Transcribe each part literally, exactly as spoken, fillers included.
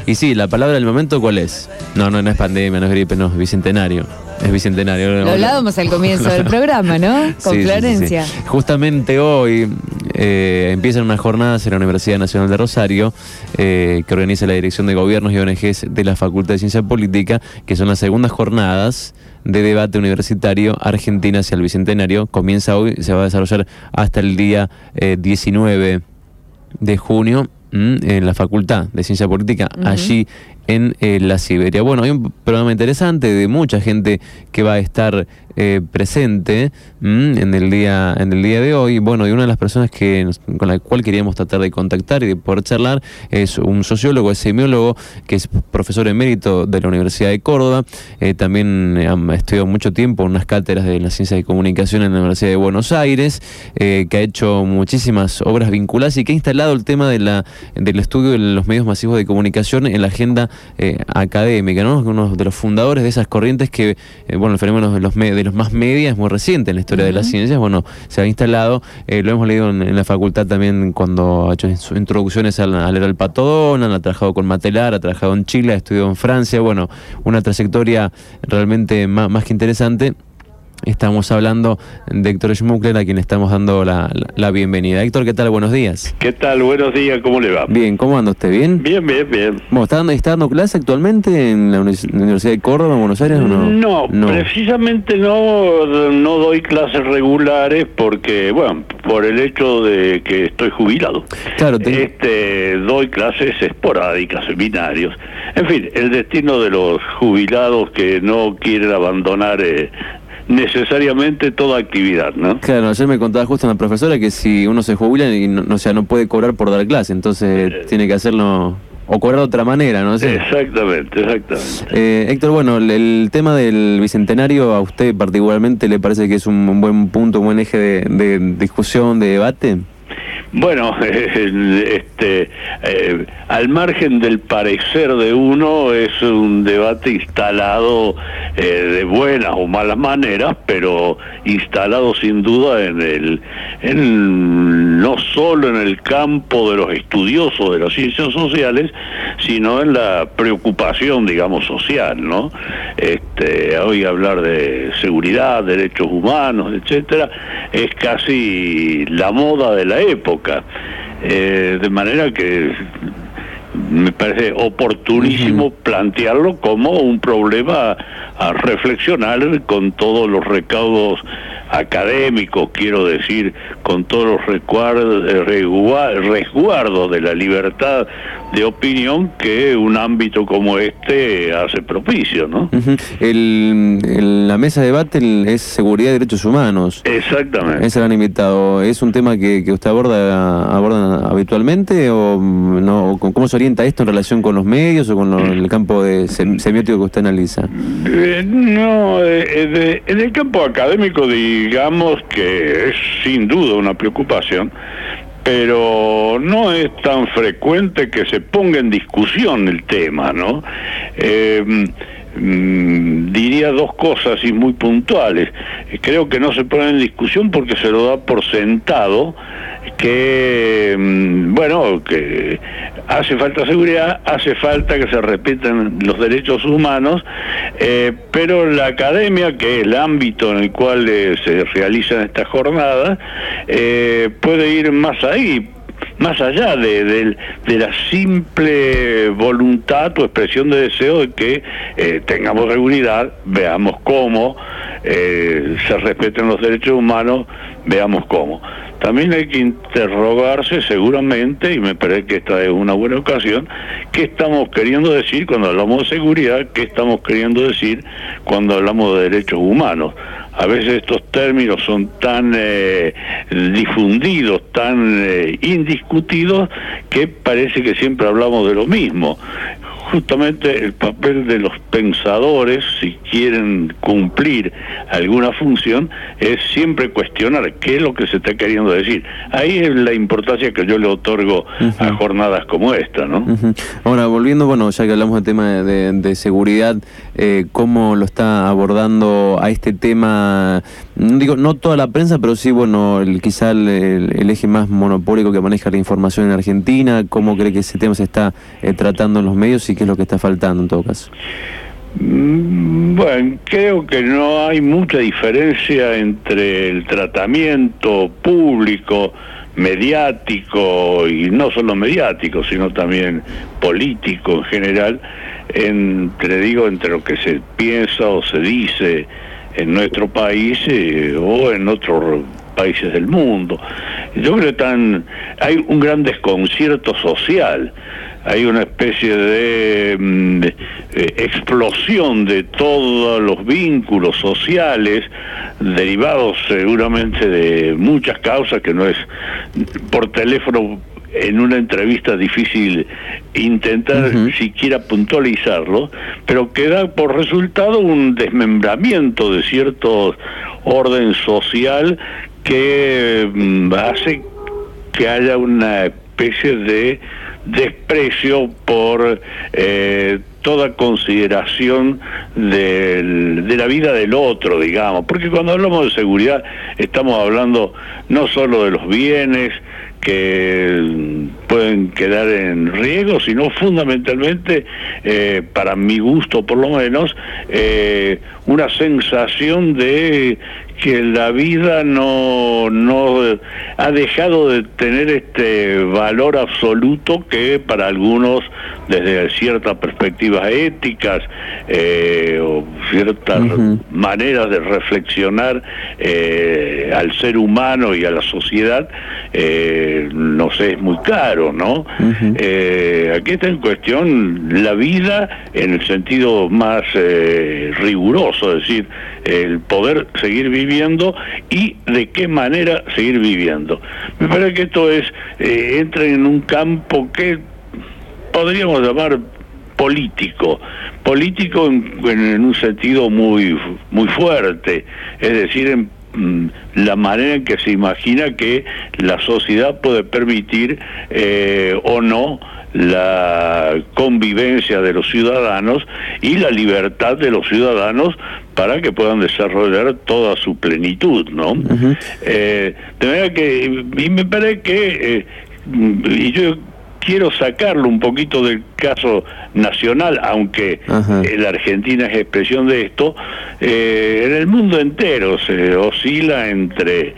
Y sí, la palabra del momento, ¿cuál es? No, no, no es pandemia, no es gripe, no, es bicentenario. Es bicentenario. Lo hablábamos al comienzo del programa, ¿no? Con sí, Florencia. Sí, sí, sí. Justamente hoy eh, empiezan unas jornadas en la Universidad Nacional de Rosario, eh, que organiza la Dirección de Gobiernos y O N Ges de la Facultad de Ciencia Política, que son las segundas jornadas de debate universitario Argentina hacia el Bicentenario. Comienza hoy, se va a desarrollar hasta el día eh, diecinueve de junio mmm, en la Facultad de Ciencia Política, uh-huh. allí en eh, la Siberia. Bueno, hay un programa interesante de mucha gente que va a estar eh, presente mmm, en el día en el día de hoy. Bueno, y una de las personas que nos, con la cual queríamos tratar de contactar y de poder charlar es un sociólogo, es semiólogo, que es profesor emérito de la Universidad de Córdoba. Eh, también eh, ha estudiado mucho tiempo unas cátedras de las ciencias de comunicación en la Universidad de Buenos Aires, eh, que ha hecho muchísimas obras vinculadas y que ha instalado el tema de la del estudio de los medios masivos de comunicación en la agenda Eh, académica, ¿no? Uno de los fundadores de esas corrientes que, eh, bueno, el fenómeno de los, de los más media es muy reciente en la historia uh-huh. de las ciencias. Bueno, se ha instalado, eh, lo hemos leído en, en la facultad también cuando ha hecho sus introducciones al, al Herald Pato Donald, ha trabajado con Matelar, ha trabajado en Chile, ha estudiado en Francia. Bueno, una trayectoria realmente más, más que interesante. Estamos hablando de Héctor Schmuckler, a quien estamos dando la, la, la bienvenida. Héctor, ¿qué tal? Buenos días. ¿Qué tal? Buenos días, ¿cómo le va? Bien, ¿cómo anda usted? ¿Bien? Bien, bien, bien. Bueno, ¿está dando, está dando clase actualmente en la Universidad de Córdoba, en Buenos Aires o no? No, no, precisamente no, no doy clases regulares porque, bueno, por el hecho de que estoy jubilado. Claro. Te... Este, doy clases esporádicas, seminarios. En fin, el destino de los jubilados que no quieren abandonar... Eh, necesariamente toda actividad, ¿no? Claro, ayer me contaba justo una profesora que si uno se jubila y no, o sea, no puede cobrar por dar clase, entonces eh, tiene que hacerlo o cobrar de otra manera, ¿no sé? Exactamente, exactamente. Eh, Héctor, bueno, el, el tema del Bicentenario a usted particularmente le parece que es un, un buen punto, un buen eje de, de discusión, de debate. Bueno, eh, este, eh, al margen del parecer de uno, es un debate instalado eh, de buenas o malas maneras, pero instalado sin duda en el, en, no solo en el campo de los estudiosos de las ciencias sociales, sino en la preocupación, digamos, social, ¿no? Este, hoy hablar de seguridad, derechos humanos, etcétera, es casi la moda de la época. Eh, de manera que me parece oportunísimo uh-huh. plantearlo como un problema a reflexionar con todos los recaudos académicos, quiero decir, con todos los resguardos de la libertad de opinión que un ámbito como este hace propicio, ¿no? Uh-huh. el, el, la mesa de debate es seguridad y derechos humanos. Exactamente. Ese gran invitado. ¿Es un tema que, que usted aborda, aborda habitualmente o no? ¿Cómo se orienta esto en relación con los medios o con lo, el campo de sem semiótico que usted analiza? Eh, no, eh, de, en el campo académico digamos que es sin duda una preocupación, pero no es tan frecuente que se ponga en discusión el tema, ¿no? Eh, mm, diría dos cosas y muy puntuales. Creo que no se pone en discusión porque se lo da por sentado que, mm, bueno, que hace falta seguridad, hace falta que se respeten los derechos humanos, eh, pero la academia, que es el ámbito en el cual eh, se realizan estas jornadas, eh, puede ir más ahí, más allá de, de, de la simple voluntad o expresión de deseo de que eh, tengamos seguridad, veamos cómo, eh, se respeten los derechos humanos, veamos cómo. También hay que interrogarse seguramente, y me parece que esta es una buena ocasión, qué estamos queriendo decir cuando hablamos de seguridad, qué estamos queriendo decir cuando hablamos de derechos humanos. A veces estos términos son tan eh, difundidos, tan eh, indiscutidos, que parece que siempre hablamos de lo mismo. Justamente el papel de los pensadores, si quieren cumplir alguna función, es siempre cuestionar qué es lo que se está queriendo decir. Ahí es la importancia que yo le otorgo uh-huh. a jornadas como esta, ¿no? Uh-huh. Ahora, volviendo, bueno, ya que hablamos del tema de, de, de seguridad, eh, ¿cómo lo está abordando a este tema? Digo, no toda la prensa, pero sí, bueno, el, quizá el, el, el eje más monopólico que maneja la información en Argentina. ¿Cómo cree que ese tema se está eh, tratando en los medios y qué es lo que está faltando en todo caso. Bueno, creo que no hay mucha diferencia entre el tratamiento público, mediático, y no solo mediático, sino también político en general, entre, digo, entre lo que se piensa o se dice en nuestro país eh, o en otros países del mundo. Yo creo que tan, hay un gran desconcierto social. Hay una especie de, de eh, explosión de todos los vínculos sociales, derivados seguramente de muchas causas, que no es por teléfono en una entrevista difícil intentar uh-huh. siquiera puntualizarlo, pero que da por resultado un desmembramiento de cierto orden social que mm, hace que haya una especie de desprecio por eh, toda consideración del, de la vida del otro, digamos, porque cuando hablamos de seguridad estamos hablando no solo de los bienes que pueden quedar en riesgo, sino fundamentalmente, eh, para mi gusto por lo menos, eh, una sensación de que la vida no, no ha dejado de tener este valor absoluto que para algunos, desde ciertas perspectivas éticas eh, o ciertas uh-huh. maneras de reflexionar eh, al ser humano y a la sociedad, eh, no sé, es muy caro, ¿no? Uh-huh. Eh, aquí está en cuestión la vida en el sentido más eh, riguroso, es decir, el poder seguir viviendo y de qué manera seguir viviendo. Me parece que esto es eh, entra en un campo que podríamos llamar político, político en, en un sentido muy muy fuerte, es decir, en mm, la manera en que se imagina que la sociedad puede permitir eh, o no la convivencia de los ciudadanos y la libertad de los ciudadanos para que puedan desarrollar toda su plenitud, ¿no? Uh-huh. Eh, de manera que, y me parece que, eh, y yo quiero sacarlo un poquito del caso nacional, aunque uh-huh. eh, la Argentina es expresión de esto, eh, en el mundo entero se oscila entre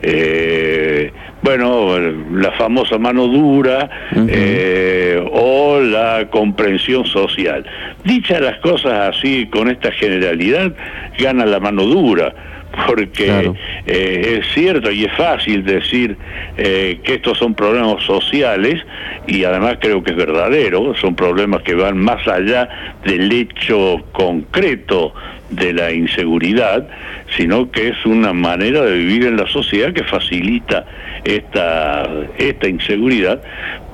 eh, bueno, la famosa mano dura uh-huh. eh, o la comprensión social. Dichas las cosas así, con esta generalidad, gana la mano dura, porque claro. eh, es cierto y es fácil decir eh, que estos son problemas sociales, y además creo que es verdadero, son problemas que van más allá del hecho concreto de la inseguridad, sino que es una manera de vivir en la sociedad que facilita esta, esta inseguridad,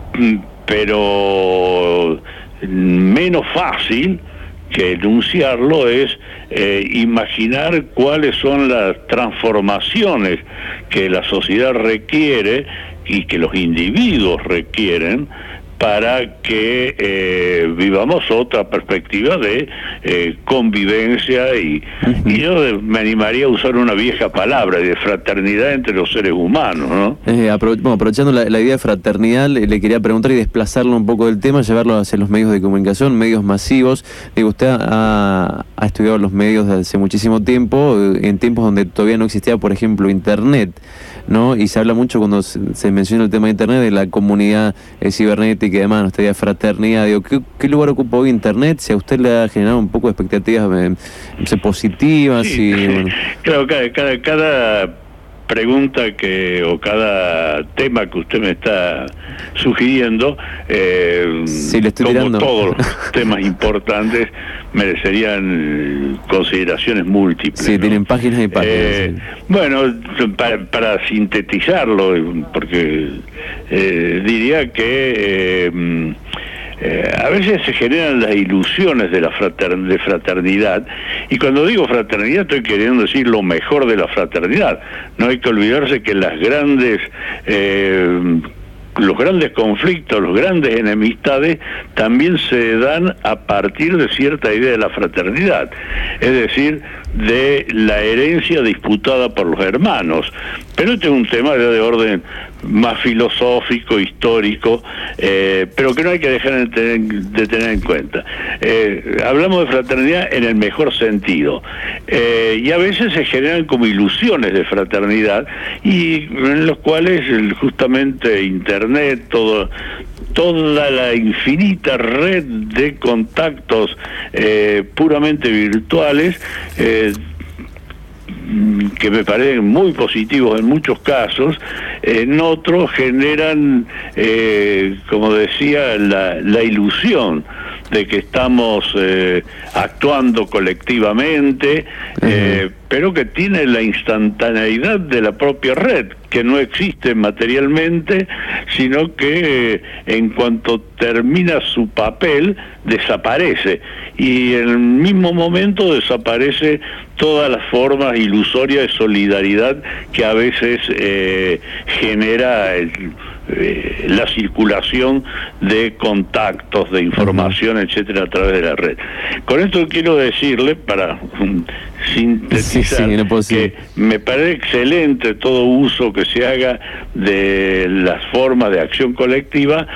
pero menos fácil que enunciarlo es eh, imaginar cuáles son las transformaciones que la sociedad requiere y que los individuos requieren para que eh, vivamos otra perspectiva de eh, convivencia y, uh-huh. y yo me animaría a usar una vieja palabra de fraternidad entre los seres humanos, ¿no? Eh, apro bueno, aprovechando la, la idea de fraternidad, le, le quería preguntar y desplazarlo un poco del tema, llevarlo hacia los medios de comunicación, medios masivos. Digo, usted ha, ha estudiado los medios desde hace muchísimo tiempo, en tiempos donde todavía no existía, por ejemplo, Internet, ¿no? Y se habla mucho cuando se, se menciona el tema de Internet, de la comunidad eh, cibernética y demás, nuestra idea de fraternidad. Digo, ¿qué, ¿qué lugar ocupa hoy Internet? Si a usted le ha generado un poco de expectativas eh, positivas. Sí, y bueno. Claro, cada, cada, cada pregunta que o cada tema que usted me está sugiriendo, eh, sí, le estoy como tirando. Todos los temas importantes, merecerían consideraciones múltiples. Sí, ¿no? Tienen páginas y páginas. Eh, sí. Bueno, para, para sintetizarlo, porque eh, diría que eh, Eh, a veces se generan las ilusiones de la frater de fraternidad, y cuando digo fraternidad estoy queriendo decir lo mejor de la fraternidad. No hay que olvidarse que las grandes eh, los grandes conflictos, los grandes enemistades también se dan a partir de cierta idea de la fraternidad, es decir, de la herencia disputada por los hermanos. Pero este es un tema de orden más filosófico, histórico, eh, pero que no hay que dejar de tener, de tener en cuenta. Eh, hablamos de fraternidad en el mejor sentido, eh, y a veces se generan como ilusiones de fraternidad, y en los cuales justamente Internet, todo toda la infinita red de contactos eh, puramente virtuales, eh, que me parecen muy positivos en muchos casos, en otros generan, eh, como decía, la, la ilusión de que estamos eh, actuando colectivamente, eh, pero que tiene la instantaneidad de la propia red, que no existe materialmente, sino que eh, en cuanto termina su papel, desaparece, y en el mismo momento desaparece todas las formas ilusorias de solidaridad que a veces eh, genera el, eh, la circulación de contactos, de información, etcétera, a través de la red. Con esto quiero decirle, para um, sintetizar, sí, sí, no que me parece excelente todo uso que se haga de las formas de acción colectiva,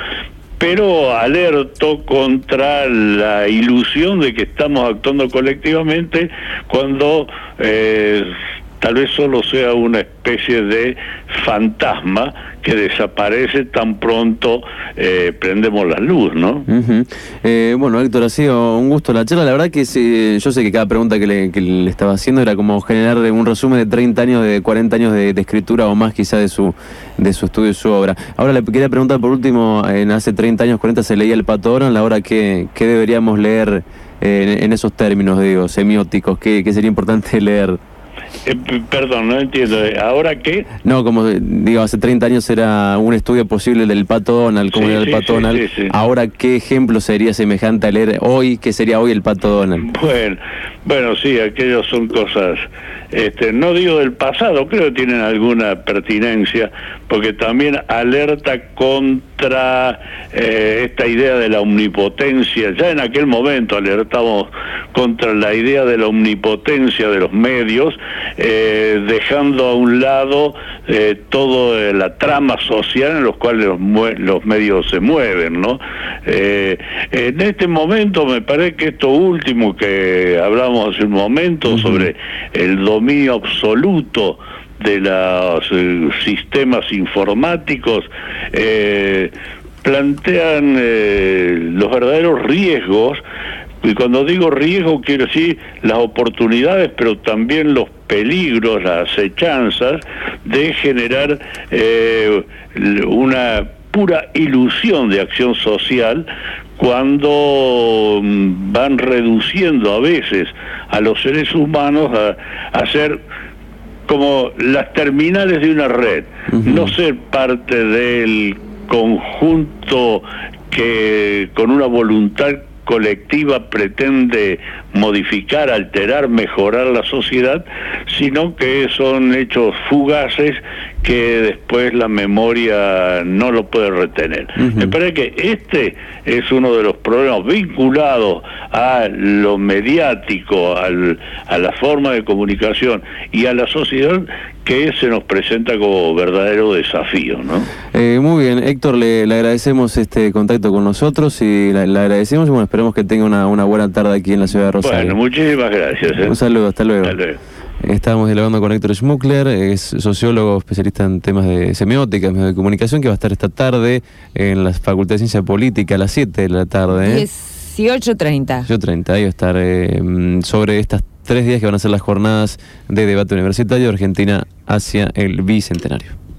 pero alerto contra la ilusión de que estamos actuando colectivamente cuando eh, tal vez solo sea una especie de fantasma que desaparece tan pronto eh, prendemos la luz, ¿no? Uh-huh. eh, bueno, Héctor, ha sido un gusto la charla. La verdad que sí, yo sé que cada pregunta que le, que le estaba haciendo era como generar un resumen de treinta años, de cuarenta años de, de escritura o más quizá de su de su estudio y su obra. Ahora le quería preguntar por último, en hace treinta años, cuarenta se leía el Pato Donald, ahora ¿qué, qué deberíamos leer eh, en, en esos términos, digo, semióticos? ¿Qué, qué sería importante leer? Eh, perdón, no entiendo. ¿Ahora qué? No, como digo, hace treinta años era un estudio posible del Pato Donald, cómo sí, era el sí, Pato sí, Donald. Sí, sí. Ahora, ¿qué ejemplo sería semejante a leer hoy? ¿Qué sería hoy el Pato Donald? Bueno, bueno, sí, aquellos son cosas, este, no digo del pasado, creo que tienen alguna pertinencia, porque también alerta contra eh, esta idea de la omnipotencia. Ya en aquel momento alertamos contra la idea de la omnipotencia de los medios, eh, dejando a un lado eh, toda la trama social en los cuales los, los medios se mueven, ¿no? Eh, en este momento me parece que esto último que hablamos hace un momento, uh-huh, sobre el dominio absoluto de los eh, sistemas informáticos, eh, plantean eh, los verdaderos riesgos. Y cuando digo riesgo quiero decir las oportunidades, pero también los peligros, las acechanzas de generar eh, una pura ilusión de acción social, cuando van reduciendo a veces a los seres humanos a, a ser como las terminales de una red, uh-huh, no ser parte del conjunto que con una voluntad colectiva pretende modificar, alterar, mejorar la sociedad, sino que son hechos fugaces que después la memoria no lo puede retener. Uh-huh. Me parece que este es uno de los problemas vinculados a lo mediático, al, a la forma de comunicación y a la sociedad, que se nos presenta como verdadero desafío, ¿no? Eh, muy bien, Héctor, le, le agradecemos este contacto con nosotros y le, le agradecemos y bueno, esperemos que tenga una, una buena tarde aquí en la ciudad de Rosario. Bueno, muchísimas gracias. ¿eh? Un saludo, hasta luego. Hasta luego. Estábamos dialogando con Héctor Schmuckler, es sociólogo especialista en temas de semiótica, medios de comunicación, que va a estar esta tarde en la Facultad de Ciencia Política a las siete de la tarde. ¿eh? dieciocho treinta. dieciocho treinta, ahí va a estar eh, sobre estas tres días que van a ser las jornadas de debate universitario de Argentina hacia el Bicentenario.